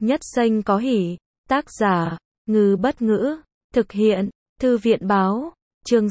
Nhất Xanh có hỉ. Tác giả, Ngư Bất Ngữ. Thực hiện, Thư viện Báo. Chương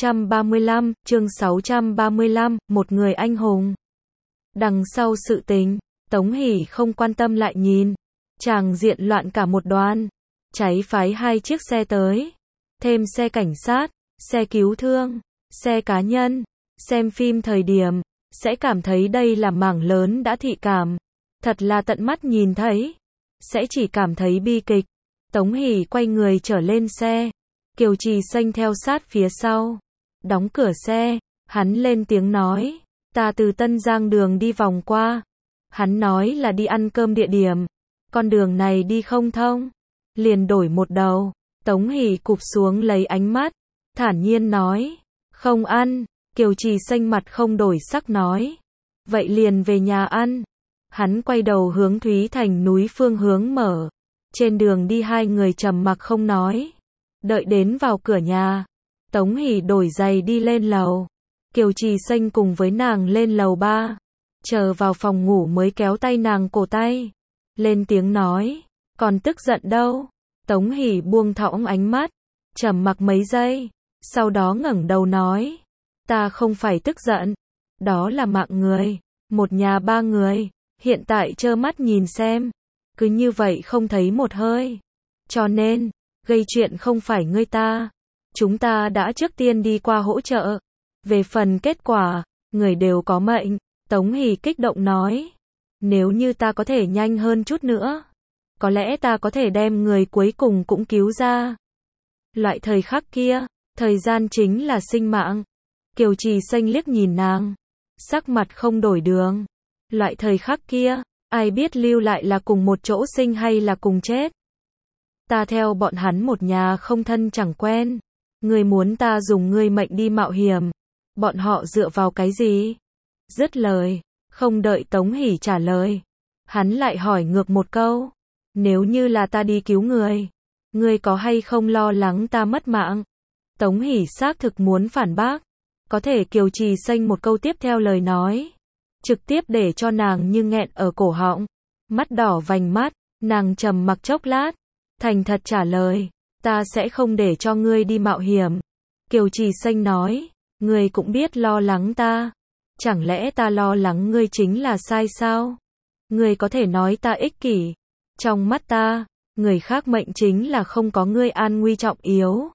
635, một người anh hùng. Đằng sau sự tình, Tống Hỷ không quan tâm lại nhìn. Tràng diện loạn cả một đoàn. Cháy phái 2 chiếc xe tới. Thêm xe cảnh sát, xe cứu thương, xe cá nhân. Xem phim thời điểm, sẽ cảm thấy đây là mảng lớn đã thị cảm. Thật là tận mắt nhìn thấy, sẽ chỉ cảm thấy bi kịch. Tống Hỷ quay người trở lên xe. Kiều Trì Xanh theo sát phía sau. Đóng cửa xe, hắn lên tiếng nói. Ta từ Tân Giang đường đi vòng qua. Hắn nói là đi ăn cơm địa điểm. Con đường này đi không thông. Liền đổi một đầu. Tống Hỷ cụp xuống lấy ánh mắt. Thản nhiên nói. Không ăn. Kiều Trì Xanh mặt không đổi sắc nói. Vậy liền về nhà ăn. Hắn quay đầu hướng Thúy Thành núi phương hướng mở. Trên đường đi 2 người trầm mặc không nói. Đợi đến vào cửa nhà. Tống Hỷ đổi giày đi lên lầu. Kiều Trì Xanh cùng với nàng lên lầu 3. Chờ vào phòng ngủ mới kéo tay nàng cổ tay. Lên tiếng nói. Còn tức giận đâu? Tống Hỷ buông thõng ánh mắt. Trầm mặc mấy giây. Sau đó ngẩng đầu nói. Ta không phải tức giận. Đó là mạng người. Một nhà 3 người. Hiện tại trơ mắt nhìn xem. Cứ như vậy không thấy một hơi. Cho nên, gây chuyện không phải ngươi ta. Chúng ta đã trước tiên đi qua hỗ trợ. Về phần kết quả, người đều có mệnh. Tống Hỷ kích động nói. Nếu như ta có thể nhanh hơn chút nữa. Có lẽ ta có thể đem người cuối cùng cũng cứu ra. Loại thời khắc kia, thời gian chính là sinh mạng. Kiều Trì Xanh liếc nhìn nàng. Sắc mặt không đổi đường. Loại thời khắc kia, ai biết lưu lại là cùng một chỗ sinh hay là cùng chết. Ta theo bọn hắn một nhà không thân chẳng quen. Ngươi muốn ta dùng ngươi mệnh đi mạo hiểm. Bọn họ dựa vào cái gì? Dứt lời, không đợi Tống Hỷ trả lời. Hắn lại hỏi ngược một câu. Nếu như là ta đi cứu người, ngươi có hay không lo lắng ta mất mạng? Tống Hỷ xác thực muốn phản bác. Có thể Kiều Trì Xanh một câu tiếp theo lời nói. Trực tiếp để cho nàng như nghẹn ở cổ họng. Mắt đỏ vành mắt, nàng trầm mặc chốc lát. Thành thật trả lời. Ta sẽ không để cho ngươi đi mạo hiểm. Kiều Trì Xanh nói. Ngươi cũng biết lo lắng ta. Chẳng lẽ ta lo lắng ngươi chính là sai sao? Ngươi có thể nói ta ích kỷ. Trong mắt ta, người khác mệnh chính là không có ngươi an nguy trọng yếu.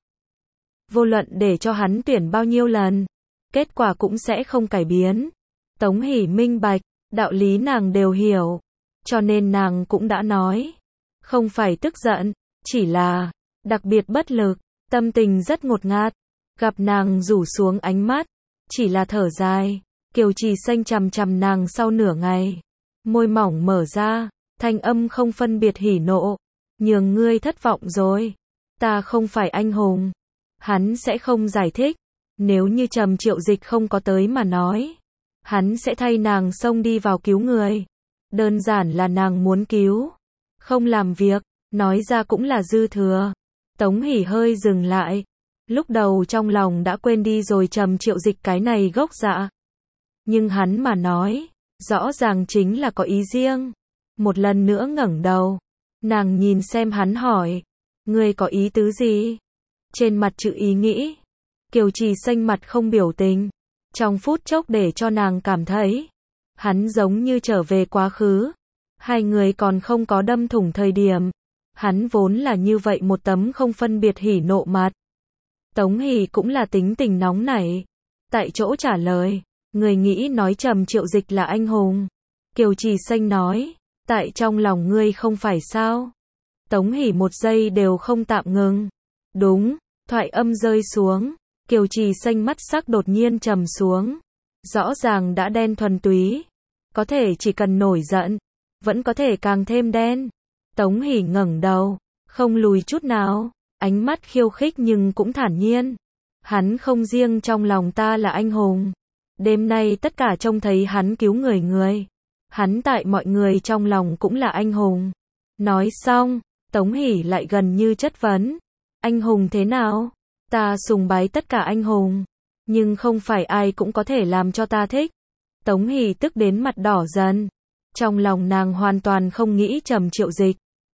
Vô luận để cho hắn tuyển bao nhiêu lần, kết quả cũng sẽ không cải biến. Tống Hỷ minh bạch, đạo lý nàng đều hiểu. Cho nên nàng cũng đã nói. Không phải tức giận, chỉ là đặc biệt bất lực, tâm tình rất ngột ngạt. Gặp nàng rủ xuống ánh mắt, chỉ là thở dài. Kiều Trì Xanh chằm chằm nàng sau nửa ngày. Môi mỏng mở ra, thanh âm không phân biệt hỉ nộ. Nhường ngươi thất vọng rồi. Ta không phải anh hùng. Hắn sẽ không giải thích. Nếu như Trầm Triệu Dịch không có tới mà nói, hắn sẽ thay nàng xông đi vào cứu người. Đơn giản là nàng muốn cứu. Không làm việc, nói ra cũng là dư thừa. Tống Hỷ hơi dừng lại. Lúc đầu trong lòng đã quên đi rồi Trầm Triệu Dịch cái này gốc dạ. Nhưng hắn mà nói, rõ ràng chính là có ý riêng. Một lần nữa ngẩng đầu. Nàng nhìn xem hắn hỏi. Ngươi có ý tứ gì? Trên mặt chữ ý nghĩ. Kiều Trì Xanh mặt không biểu tình. Trong phút chốc để cho nàng cảm thấy. Hắn giống như trở về quá khứ. 2 người còn không có đâm thủng thời điểm. Hắn vốn là như vậy một tấm không phân biệt hỉ nộ mặt. Tống Hỷ cũng là tính tình nóng nảy. Tại chỗ trả lời. Người nghĩ nói Trầm Triệu Dịch là anh hùng. Kiều Trì Xanh nói. Tại trong lòng ngươi không phải sao? Tống Hỷ một giây đều không tạm ngừng. Đúng, thoại âm rơi xuống. Kiều Trì Xanh mắt sắc đột nhiên trầm xuống. Rõ ràng đã đen thuần túy. Có thể chỉ cần nổi giận, vẫn có thể càng thêm đen. Tống Hỷ ngẩng đầu, không lùi chút nào. Ánh mắt khiêu khích nhưng cũng thản nhiên. Hắn không riêng trong lòng ta là anh hùng. Đêm nay tất cả trông thấy hắn cứu người. Hắn tại mọi người trong lòng cũng là anh hùng. Nói xong, Tống Hỷ lại gần như chất vấn. Anh hùng thế nào? Ta sùng bái tất cả anh hùng. Nhưng không phải ai cũng có thể làm cho ta thích. Tống Hỷ tức đến mặt đỏ dần. Trong lòng nàng hoàn toàn không nghĩ Trầm Triệu Dịch.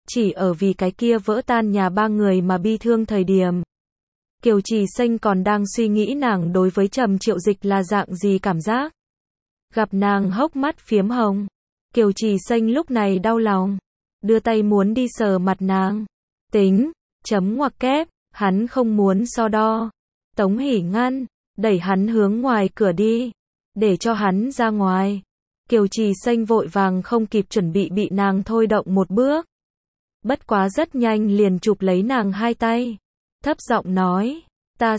chỉ ở vì cái kia vỡ tan nhà ba người mà bi thương thời điểm. Kiều Trì Xanh còn đang suy nghĩ nàng đối với Trầm Triệu Dịch là dạng gì cảm giác. Gặp nàng hốc mắt phiếm hồng, Kiều Trì Xanh lúc này đau lòng, đưa tay muốn đi sờ mặt nàng. Tính, chấm ngoặc kép, hắn không muốn so đo. Tống Hỷ ngăn, đẩy hắn hướng ngoài cửa đi, để cho hắn ra ngoài. Kiều Trì Xanh vội vàng không kịp chuẩn bị bị nàng thôi động một bước. Bất quá rất nhanh liền chụp lấy nàng hai tay, thấp giọng nói, ta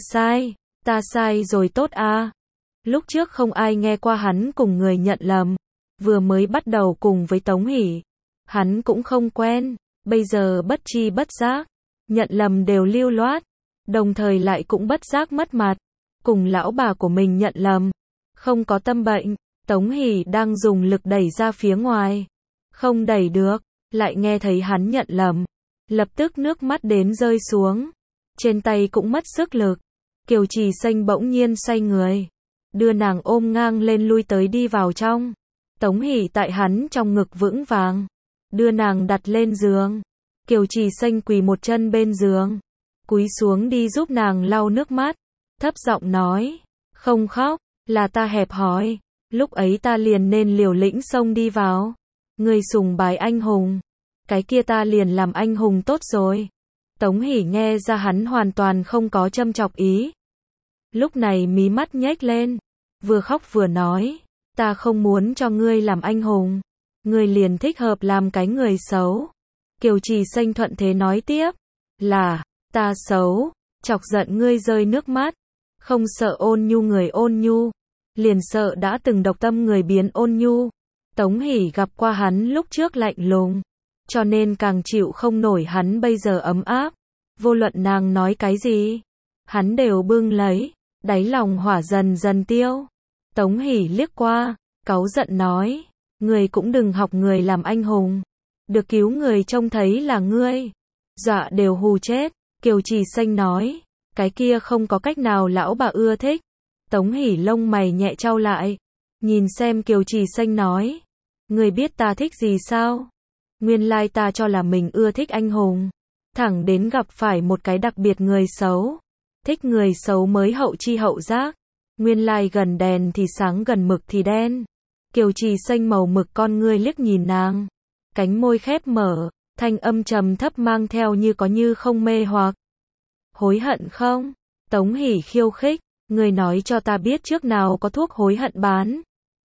sai rồi tốt à. Lúc trước không ai nghe qua hắn cùng người nhận lầm, vừa mới bắt đầu cùng với Tống Hỷ, hắn cũng không quen, bây giờ bất chi bất giác, nhận lầm đều lưu loát, đồng thời lại cũng bất giác mất mặt, cùng lão bà của mình nhận lầm, không có tâm bệnh. Tống Hỷ đang dùng lực đẩy ra phía ngoài, không đẩy được, lại nghe thấy hắn nhận lầm, lập tức nước mắt đến rơi xuống, trên tay cũng mất sức lực. Kiều Trì Xanh bỗng nhiên xoay người, đưa nàng ôm ngang lên lui tới đi vào trong. Tống Hỷ tại hắn trong ngực vững vàng, đưa nàng đặt lên giường. Kiều Trì Xanh quỳ một chân bên giường, cúi xuống đi giúp nàng lau nước mắt, thấp giọng nói, không khóc, là ta hẹp hòi, lúc ấy ta liền nên liều lĩnh xông đi vào. Ngươi sùng bái anh hùng, cái kia ta liền làm anh hùng tốt rồi. Tống Hỷ nghe ra hắn hoàn toàn không có châm chọc ý. Lúc này mí mắt nhếch lên, vừa khóc vừa nói, ta không muốn cho ngươi làm anh hùng, ngươi liền thích hợp làm cái người xấu. Kiều Trì Xanh thuận thế nói tiếp, là, ta xấu, chọc giận ngươi rơi nước mắt, không sợ ôn nhu người ôn nhu, liền sợ đã từng độc tâm người biến ôn nhu. Tống Hỷ gặp qua hắn lúc trước lạnh lùng, cho nên càng chịu không nổi hắn bây giờ ấm áp. Vô luận nàng nói cái gì, hắn đều bưng lấy, đáy lòng hỏa dần dần tiêu. Tống Hỷ liếc qua, cáu giận nói, ngươi cũng đừng học người làm anh hùng, được cứu người trông thấy là ngươi, dọa đều hù chết. Kiều Trì Xanh nói, cái kia không có cách nào lão bà ưa thích. Tống Hỷ lông mày nhẹ chau lại, nhìn xem Kiều Trì Xanh nói, ngươi biết ta thích gì sao? Nguyên lai ta cho là mình ưa thích anh hùng, thẳng đến gặp phải một cái đặc biệt người xấu. Thích người xấu mới hậu chi hậu giác, nguyên lai gần đèn thì sáng gần mực thì đen. Kiều Trì Xanh màu mực con ngươi liếc nhìn nàng, cánh môi khép mở, thanh âm trầm thấp mang theo như có như không mê hoặc. Hối hận không? Tống Hỷ khiêu khích, ngươi nói cho ta biết trước nào có thuốc hối hận bán.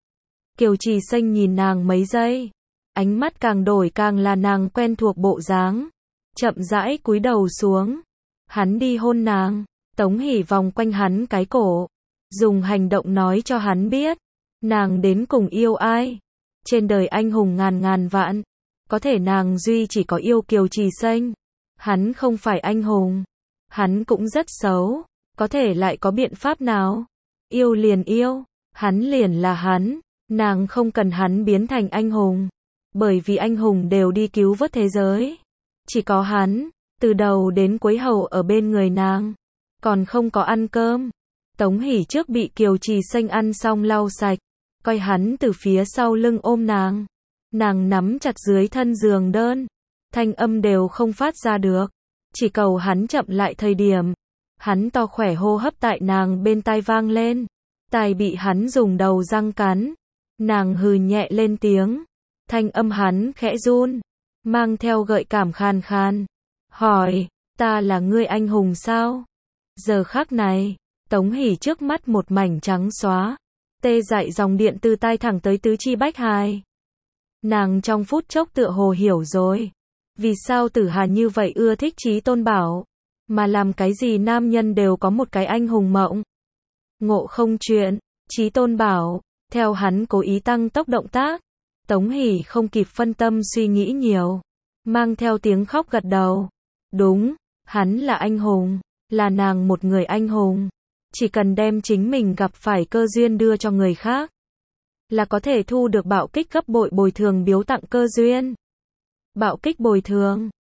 Kiều Trì Xanh nhìn nàng mấy giây, ánh mắt càng đổi càng là nàng quen thuộc bộ dáng, chậm rãi cúi đầu xuống. Hắn đi hôn nàng, Tống Hỷ vòng quanh hắn cái cổ, dùng hành động nói cho hắn biết, nàng đến cùng yêu ai. Trên đời anh hùng ngàn ngàn vạn, có thể nàng duy chỉ có yêu Kiều Trì Xanh. Hắn không phải anh hùng, hắn cũng rất xấu, có thể lại có biện pháp nào? Yêu liền yêu, hắn liền là hắn, nàng không cần hắn biến thành anh hùng, bởi vì anh hùng đều đi cứu vớt thế giới. Chỉ có hắn, từ đầu đến cuối hầu ở bên người nàng, còn không có ăn cơm. Tống Hỷ trước bị Kiều Trì Xanh ăn xong lau sạch, coi hắn từ phía sau lưng ôm nàng. Nàng nắm chặt dưới thân giường đơn, thanh âm đều không phát ra được, chỉ cầu hắn chậm lại thời điểm. Hắn to khỏe hô hấp tại nàng bên tai vang lên, tai bị hắn dùng đầu răng cắn. Nàng hừ nhẹ lên tiếng, thanh âm hắn khẽ run, mang theo gợi cảm khan khan, hỏi, ta là ngươi anh hùng sao? Giờ khắc này, Tống Hỷ trước mắt một mảnh trắng xóa, tê dại dòng điện từ tai thẳng tới tứ chi bách hài. Nàng trong phút chốc tựa hồ hiểu rồi, vì sao Tử Hà như vậy ưa thích Chí Tôn Bảo, mà làm cái gì nam nhân đều có một cái anh hùng mộng. Ngộ không chuyện, Chí Tôn Bảo, theo hắn cố ý tăng tốc động tác. Tống Hỷ không kịp phân tâm suy nghĩ nhiều, mang theo tiếng khóc gật đầu. Đúng, hắn là anh hùng, là nàng một người anh hùng. Chỉ cần đem chính mình gặp phải cơ duyên đưa cho người khác, là có thể thu được bạo kích gấp bội bồi thường biếu tặng cơ duyên. Bạo kích bồi thường.